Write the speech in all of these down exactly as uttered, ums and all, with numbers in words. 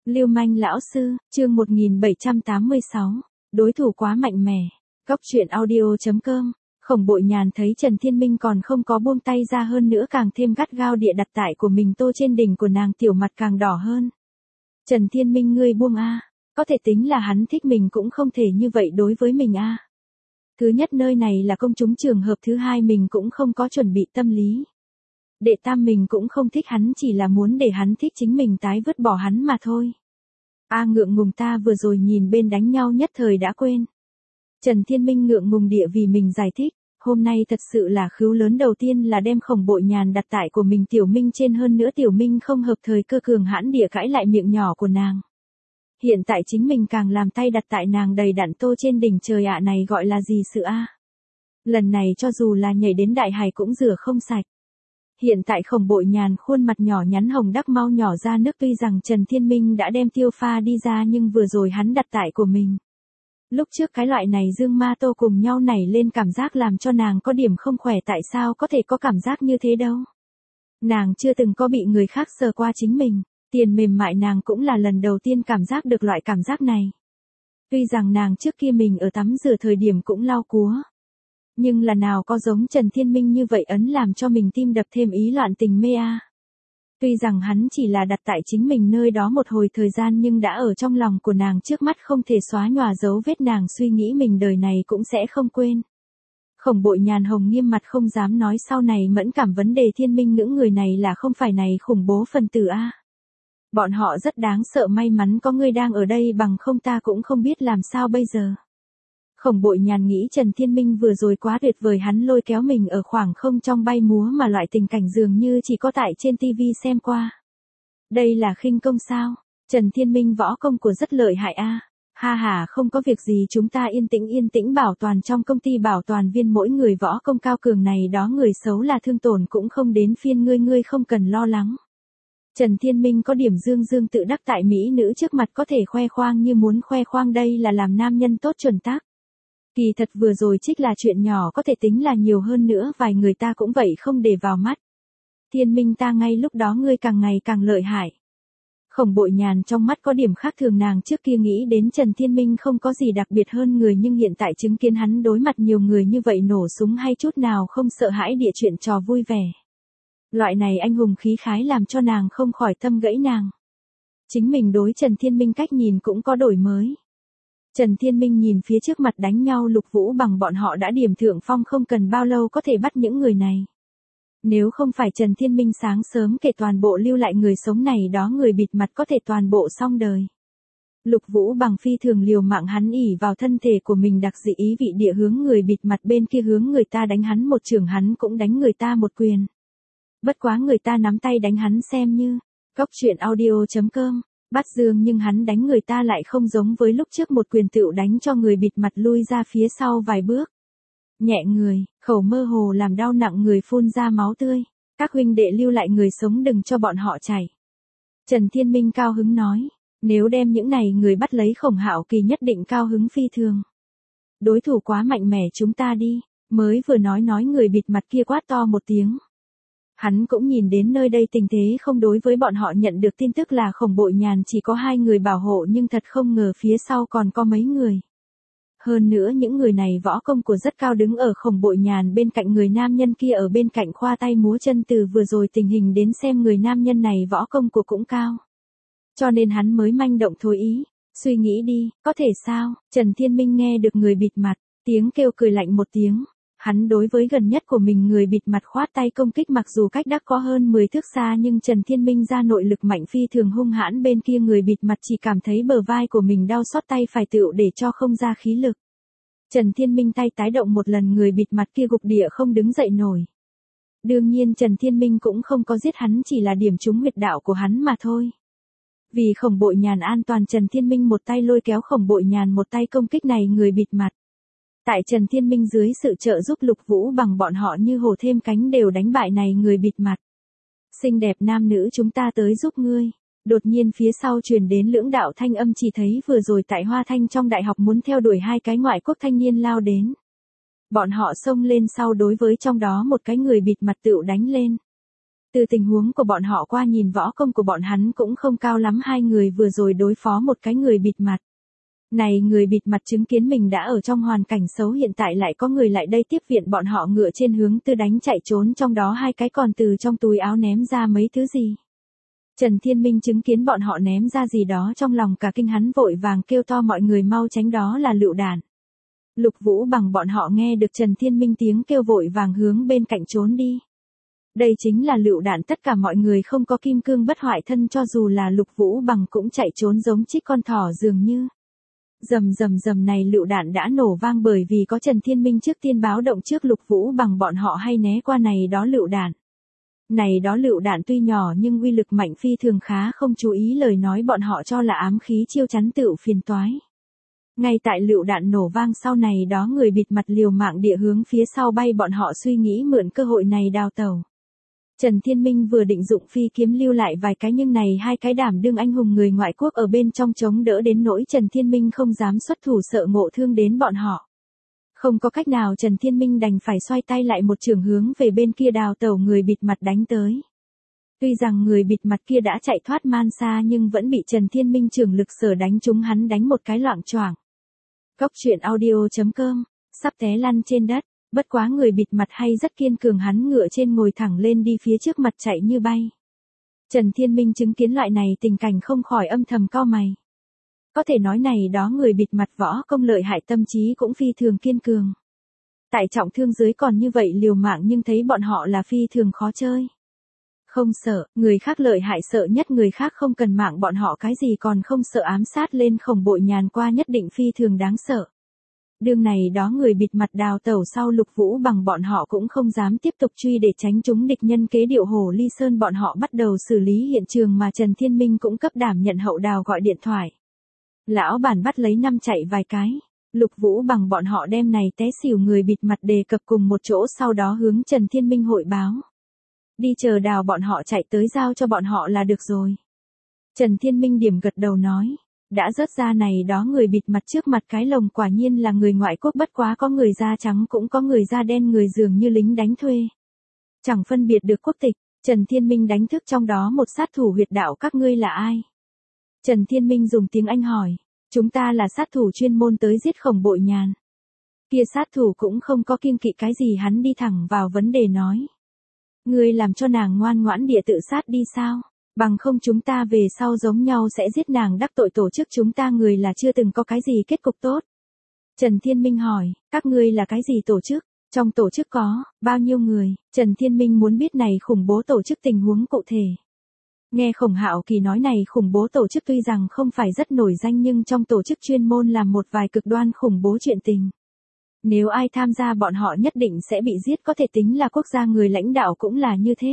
Lưu manh lão sư, chương một nghìn bảy trăm tám mươi sáu, đối thủ quá mạnh mẽ. Góc truyện audio chấm com. Khổng Bội Nhàn thấy Trần Thiên Minh còn không có buông tay ra, hơn nữa càng thêm gắt gao địa đặt tại của mình tô trên đỉnh của nàng, tiểu mặt càng đỏ hơn. Trần Thiên Minh, ngươi buông a, có thể tính là hắn thích mình cũng không thể như vậy đối với mình a. Thứ nhất, nơi này là công chúng trường hợp, thứ hai, mình cũng không có chuẩn bị tâm lý. Đệ tam, mình cũng không thích hắn, chỉ là muốn để hắn thích chính mình, tái vứt bỏ hắn mà thôi. A ngượng ngùng, ta vừa rồi nhìn bên đánh nhau nhất thời đã quên. Trần Thiên Minh ngượng ngùng địa vì mình giải thích, hôm nay thật sự là khứu lớn, đầu tiên là đem Khổng Bội Nhàn đặt tại của mình Tiểu Minh trên, hơn nữa Tiểu Minh không hợp thời cơ cường hãn địa cãi lại miệng nhỏ của nàng. Hiện tại chính mình càng làm tay đặt tại nàng đầy đặn tô trên đỉnh, trời ạ, này gọi là gì sự a? Lần này cho dù là nhảy đến đại hải cũng rửa không sạch. Hiện tại Khổng Bội Nhàn khuôn mặt nhỏ nhắn hồng đắc mau nhỏ ra nước, tuy rằng Trần Thiên Minh đã đem tiêu pha đi ra nhưng vừa rồi hắn đặt tại của mình. Lúc trước cái loại này dương ma tô cùng nhau nảy lên cảm giác làm cho nàng có điểm không khỏe, tại sao có thể có cảm giác như thế đâu. Nàng chưa từng có bị người khác sờ qua chính mình, tiền mềm mại nàng cũng là lần đầu tiên cảm giác được loại cảm giác này. Tuy rằng nàng trước kia mình ở tắm rửa thời điểm cũng lau cúa. Nhưng là nào có giống Trần Thiên Minh như vậy ấn làm cho mình tim đập thêm ý loạn tình mê a. Tuy rằng hắn chỉ là đặt tại chính mình nơi đó một hồi thời gian nhưng đã ở trong lòng của nàng, trước mắt không thể xóa nhòa dấu vết, nàng suy nghĩ mình đời này cũng sẽ không quên. Khổng Bội Nhàn hồng nghiêm mặt không dám nói sau này mẫn cảm vấn đề Thiên Minh những người này là không phải này khủng bố phần tử a. Bọn họ rất đáng sợ, may mắn có ngươi đang ở đây, bằng không ta cũng không biết làm sao bây giờ. Khổng Bội Nhàn nghĩ Trần Thiên Minh vừa rồi quá tuyệt vời, hắn lôi kéo mình ở khoảng không trong bay múa mà loại tình cảnh dường như chỉ có tại trên tivi xem qua. Đây là khinh công sao? Trần Thiên Minh võ công của rất lợi hại a. Ha ha, không có việc gì, chúng ta yên tĩnh yên tĩnh bảo toàn trong công ty bảo toàn viên, mỗi người võ công cao cường này đó, người xấu là thương tổn cũng không đến phiên ngươi, ngươi không cần lo lắng. Trần Thiên Minh có điểm dương dương tự đắc, tại mỹ nữ trước mặt có thể khoe khoang như muốn khoe khoang, đây là làm nam nhân tốt chuẩn tắc. Kỳ thật vừa rồi trích là chuyện nhỏ, có thể tính là nhiều hơn nữa vài người ta cũng vậy không để vào mắt. Thiên Minh, ta ngay lúc đó ngươi càng ngày càng lợi hại. Khổng Bội Nhàn trong mắt có điểm khác thường, nàng trước kia nghĩ đến Trần Thiên Minh không có gì đặc biệt hơn người, nhưng hiện tại chứng kiến hắn đối mặt nhiều người như vậy nổ súng hay chút nào không sợ hãi địa chuyện trò vui vẻ. Loại này anh hùng khí khái làm cho nàng không khỏi tâm gãy nàng. Chính mình đối Trần Thiên Minh cách nhìn cũng có đổi mới. Trần Thiên Minh nhìn phía trước mặt đánh nhau Lục Vũ Bằng bọn họ đã điểm thượng phong, không cần bao lâu có thể bắt những người này. Nếu không phải Trần Thiên Minh sáng sớm kể toàn bộ lưu lại người sống này đó, người bịt mặt có thể toàn bộ xong đời. Lục Vũ Bằng phi thường liều mạng, hắn ỉ vào thân thể của mình đặc dị ý vị địa hướng người bịt mặt bên kia hướng người ta đánh hắn một chưởng, hắn cũng đánh người ta một quyền. Bất quá người ta nắm tay đánh hắn xem như. Góc truyện audio chấm com. Bắt dương, nhưng hắn đánh người ta lại không giống với lúc trước, một quyền tựu đánh cho người bịt mặt lui ra phía sau vài bước. Nhẹ người, khẩu mơ hồ làm đau nặng người, phun ra máu tươi. Các huynh đệ lưu lại người sống đừng cho bọn họ chảy. Trần Thiên Minh cao hứng nói, nếu đem những này người bắt lấy, Khổng Hạo Kỳ nhất định cao hứng phi thường. Đối thủ quá mạnh mẽ, chúng ta đi. Mới vừa nói nói người bịt mặt kia quát to một tiếng. Hắn cũng nhìn đến nơi đây tình thế không đối với bọn họ, nhận được tin tức là Khổng Bội Nhàn chỉ có hai người bảo hộ, nhưng thật không ngờ phía sau còn có mấy người. Hơn nữa những người này võ công của rất cao, đứng ở Khổng Bội Nhàn bên cạnh, người nam nhân kia ở bên cạnh khoa tay múa chân, từ vừa rồi tình hình đến xem người nam nhân này võ công của cũng cao. Cho nên hắn mới manh động thôi ý, suy nghĩ đi, có thể sao? Trần Thiên Minh nghe được người bịt mặt, tiếng kêu cười lạnh một tiếng. Hắn đối với gần nhất của mình người bịt mặt khoát tay công kích, mặc dù cách đã có hơn mười thước xa nhưng Trần Thiên Minh ra nội lực mạnh phi thường hung hãn, bên kia người bịt mặt chỉ cảm thấy bờ vai của mình đau xót, tay phải tựu để cho không ra khí lực. Trần Thiên Minh tay tái động một lần, người bịt mặt kia gục địa không đứng dậy nổi. Đương nhiên Trần Thiên Minh cũng không có giết hắn, chỉ là điểm trúng huyệt đạo của hắn mà thôi. Vì Khổng Bội Nhàn an toàn, Trần Thiên Minh một tay lôi kéo Khổng Bội Nhàn, một tay công kích này người bịt mặt. Tại Trần Thiên Minh dưới sự trợ giúp, Lục Vũ Bằng bọn họ như hổ thêm cánh đều đánh bại này người bịt mặt. Xinh đẹp nam nữ, chúng ta tới giúp ngươi. Đột nhiên phía sau truyền đến lưỡng đạo thanh âm, chỉ thấy vừa rồi tại Hoa Thanh trong đại học muốn theo đuổi hai cái ngoại quốc thanh niên lao đến. Bọn họ xông lên sau đối với trong đó một cái người bịt mặt tựu đánh lên. Từ tình huống của bọn họ qua nhìn võ công của bọn hắn cũng không cao lắm, hai người vừa rồi đối phó một cái người bịt mặt. Này người bịt mặt chứng kiến mình đã ở trong hoàn cảnh xấu, hiện tại lại có người lại đây tiếp viện bọn họ, ngựa trên hướng tư đánh chạy trốn, trong đó hai cái còn từ trong túi áo ném ra mấy thứ gì. Trần Thiên Minh chứng kiến bọn họ ném ra gì đó, trong lòng cả kinh, hắn vội vàng kêu to mọi người mau tránh, đó là lựu đạn. Lục Vũ Bằng bọn họ nghe được Trần Thiên Minh tiếng kêu vội vàng hướng bên cạnh trốn đi. Đây chính là lựu đạn, tất cả mọi người không có kim cương bất hoại thân, cho dù là Lục Vũ Bằng cũng chạy trốn giống chích con thỏ dường như. Rầm rầm rầm, này lựu đạn đã nổ vang, bởi vì có Trần Thiên Minh trước tiên báo động trước Lục Vũ Bằng bọn họ hay né qua này đó lựu đạn. Này đó lựu đạn tuy nhỏ nhưng uy lực mạnh phi thường, khá không chú ý lời nói bọn họ cho là ám khí chiêu chắn tựu phiền toái. Ngay tại lựu đạn nổ vang sau, này đó người bịt mặt liều mạng địa hướng phía sau bay, bọn họ suy nghĩ mượn cơ hội này đào tẩu. Trần Thiên Minh vừa định dụng phi kiếm lưu lại vài cái, nhưng này hai cái đảm đương anh hùng người ngoại quốc ở bên trong chống đỡ, đến nỗi Trần Thiên Minh không dám xuất thủ, sợ ngộ thương đến bọn họ. Không có cách nào, Trần Thiên Minh đành phải xoay tay lại một trường hướng về bên kia đào tẩu người bịt mặt đánh tới. Tuy rằng người bịt mặt kia đã chạy thoát man xa, nhưng vẫn bị Trần Thiên Minh trường lực sở đánh trúng, hắn đánh một cái loạng choạng. Góc truyện audio chấm com, sắp té lăn trên đất, bất quá người bịt mặt hay rất kiên cường, hắn ngựa trên ngồi thẳng lên đi phía trước mặt chạy như bay. Trần Thiên Minh chứng kiến loại này tình cảnh không khỏi âm thầm cau mày. Có thể nói này đó người bịt mặt võ công lợi hại, tâm trí cũng phi thường kiên cường. Tại trọng thương dưới còn như vậy liều mạng, nhưng thấy bọn họ là phi thường khó chơi. Không sợ, người khác lợi hại, sợ nhất người khác không cần mạng, bọn họ cái gì còn không sợ, ám sát lên Khổng Bội Nhàn qua nhất định phi thường đáng sợ. Đương này đó người bịt mặt đào tẩu sau, Lục Vũ Bằng bọn họ cũng không dám tiếp tục truy để tránh chúng địch nhân kế điệu Hồ Ly Sơn, bọn họ bắt đầu xử lý hiện trường, mà Trần Thiên Minh cũng cấp đảm nhận hậu đào gọi điện thoại. Lão bản bắt lấy năm chạy vài cái. Lục Vũ Bằng bọn họ đem này té xỉu người bịt mặt đề cập cùng một chỗ, sau đó hướng Trần Thiên Minh hội báo. Đi chờ đào bọn họ chạy tới giao cho bọn họ là được rồi. Trần Thiên Minh điểm gật đầu nói. Đã rớt ra này đó người bịt mặt trước mặt cái lồng, quả nhiên là người ngoại quốc, bất quá có người da trắng cũng có người da đen, người dường như lính đánh thuê. Chẳng phân biệt được quốc tịch. Trần Thiên Minh đánh thức trong đó một sát thủ huyệt đạo, các ngươi là ai? Trần Thiên Minh dùng tiếng Anh hỏi. Chúng ta là sát thủ chuyên môn tới giết Khổng Bội Nhàn. Kia sát thủ cũng không có kiêng kỵ cái gì, hắn đi thẳng vào vấn đề nói. Ngươi làm cho nàng ngoan ngoãn địa tự sát đi sao? Bằng không chúng ta về sau giống nhau sẽ giết nàng, đắc tội tổ chức chúng ta, người là chưa từng có cái gì kết cục tốt. Trần Thiên Minh hỏi, các ngươi là cái gì tổ chức? Trong tổ chức có bao nhiêu người? Trần Thiên Minh muốn biết này khủng bố tổ chức tình huống cụ thể. Nghe Khổng Hạo Kỳ nói này khủng bố tổ chức tuy rằng không phải rất nổi danh, nhưng trong tổ chức chuyên môn làm một vài cực đoan khủng bố chuyện tình. Nếu ai tham gia bọn họ nhất định sẽ bị giết, có thể tính là quốc gia người lãnh đạo cũng là như thế.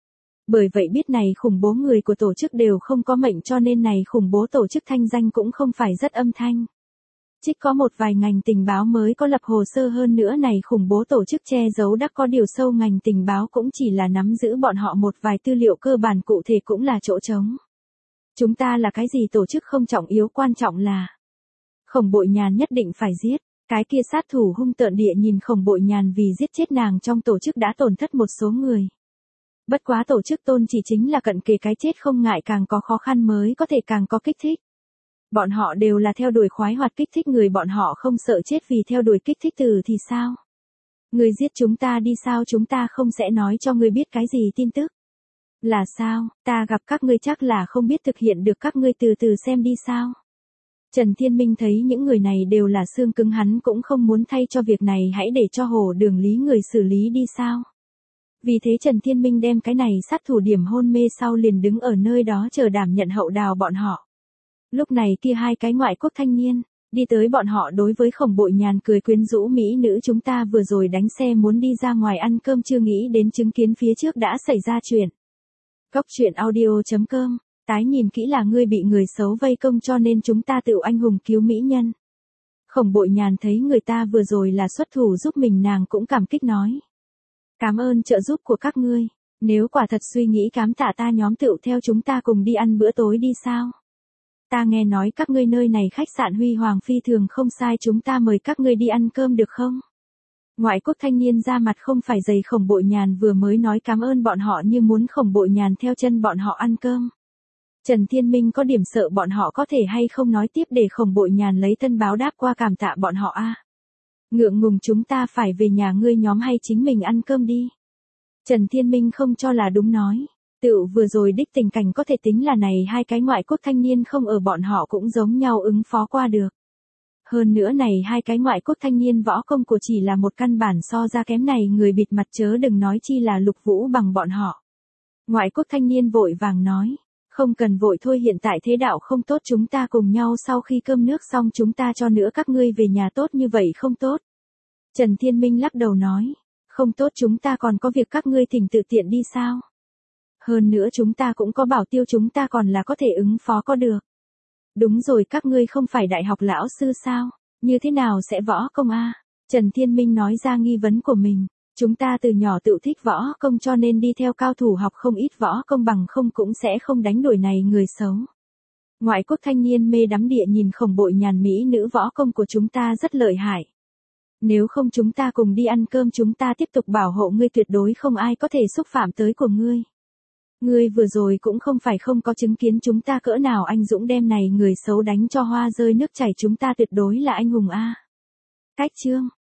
Bởi vậy biết này khủng bố người của tổ chức đều không có mệnh, cho nên này khủng bố tổ chức thanh danh cũng không phải rất âm thanh. Trích có một vài ngành tình báo mới có lập hồ sơ, hơn nữa này khủng bố tổ chức che giấu đắc có điều sâu, ngành tình báo cũng chỉ là nắm giữ bọn họ một vài tư liệu cơ bản, cụ thể cũng là chỗ trống. Chúng ta là cái gì tổ chức không trọng yếu, quan trọng là Khổng Bội Nhàn nhất định phải giết. Cái kia sát thủ hung tợn địa nhìn Khổng Bội Nhàn, vì giết chết nàng trong tổ chức đã tổn thất một số người. Bất quá tổ chức tôn chỉ chính là cận kề cái chết không ngại, càng có khó khăn mới có thể càng có kích thích. Bọn họ đều là theo đuổi khoái hoạt kích thích người, bọn họ không sợ chết vì theo đuổi kích thích từ thì sao? Người giết chúng ta đi sao, chúng ta không sẽ nói cho ngươi biết cái gì tin tức. Là sao, ta gặp các ngươi chắc là không biết thực hiện được, các ngươi từ từ xem đi sao? Trần Thiên Minh thấy những người này đều là xương cứng, hắn cũng không muốn thay cho việc này, hãy để cho Hồ Đường Lý người xử lý đi sao? Vì thế Trần Thiên Minh đem cái này sát thủ điểm hôn mê sau liền đứng ở nơi đó chờ đảm nhận hậu đào bọn họ. Lúc này kia hai cái ngoại quốc thanh niên, đi tới bọn họ đối với Khổng Bội Nhàn cười quyến rũ, mỹ nữ chúng ta vừa rồi đánh xe muốn đi ra ngoài ăn cơm, chưa nghĩ đến chứng kiến phía trước đã xảy ra chuyện. Góc truyện audio chấm com, tái nhìn kỹ là ngươi bị người xấu vây công cho nên chúng ta tự anh hùng cứu mỹ nhân. Khổng Bội Nhàn thấy người ta vừa rồi là xuất thủ giúp mình, nàng cũng cảm kích nói. Cảm ơn trợ giúp của các ngươi, nếu quả thật suy nghĩ cám tạ ta nhóm tựu theo chúng ta cùng đi ăn bữa tối đi sao? Ta nghe nói các ngươi nơi này khách sạn huy hoàng phi thường không sai, chúng ta mời các ngươi đi ăn cơm được không? Ngoại quốc thanh niên ra mặt không phải dày. Khổng Bội Nhàn vừa mới nói cảm ơn bọn họ như muốn Khổng Bội Nhàn theo chân bọn họ ăn cơm. Trần Thiên Minh có điểm sợ bọn họ có thể hay không nói tiếp để Khổng Bội Nhàn lấy thân báo đáp qua cảm tạ bọn họ a. Ngượng ngùng chúng ta phải về nhà ngươi nhóm hay chính mình ăn cơm đi. Trần Thiên Minh không cho là đúng nói. Tựu vừa rồi đích tình cảnh có thể tính là này hai cái ngoại quốc thanh niên không ở bọn họ cũng giống nhau ứng phó qua được. Hơn nữa này hai cái ngoại quốc thanh niên võ công của chỉ là một căn bản so ra kém này người bịt mặt chớ đừng nói chi là Lục Vũ bằng bọn họ. Ngoại quốc thanh niên vội vàng nói. Không cần vội thôi hiện tại thế đạo không tốt chúng ta cùng nhau sau khi cơm nước xong chúng ta cho nữa các ngươi về nhà tốt như vậy không tốt. Trần Thiên Minh lắc đầu nói. Không tốt chúng ta còn có việc các ngươi thỉnh tự tiện đi sao. Hơn nữa chúng ta cũng có bảo tiêu chúng ta còn là có thể ứng phó có được. Đúng rồi các ngươi không phải đại học lão sư sao, như thế nào sẽ võ công a? Trần Thiên Minh nói ra nghi vấn của mình. Chúng ta từ nhỏ tự thích võ công cho nên đi theo cao thủ học không ít võ công bằng không cũng sẽ không đánh đuổi này người xấu. Ngoại quốc thanh niên mê đắm địa nhìn Khổng Bội Nhàn mỹ nữ võ công của chúng ta rất lợi hại. Nếu không chúng ta cùng đi ăn cơm chúng ta tiếp tục bảo hộ ngươi tuyệt đối không ai có thể xúc phạm tới của ngươi. Ngươi vừa rồi cũng không phải không có chứng kiến chúng ta cỡ nào anh dũng đem này người xấu đánh cho hoa rơi nước chảy chúng ta tuyệt đối là anh hùng a. Cách chương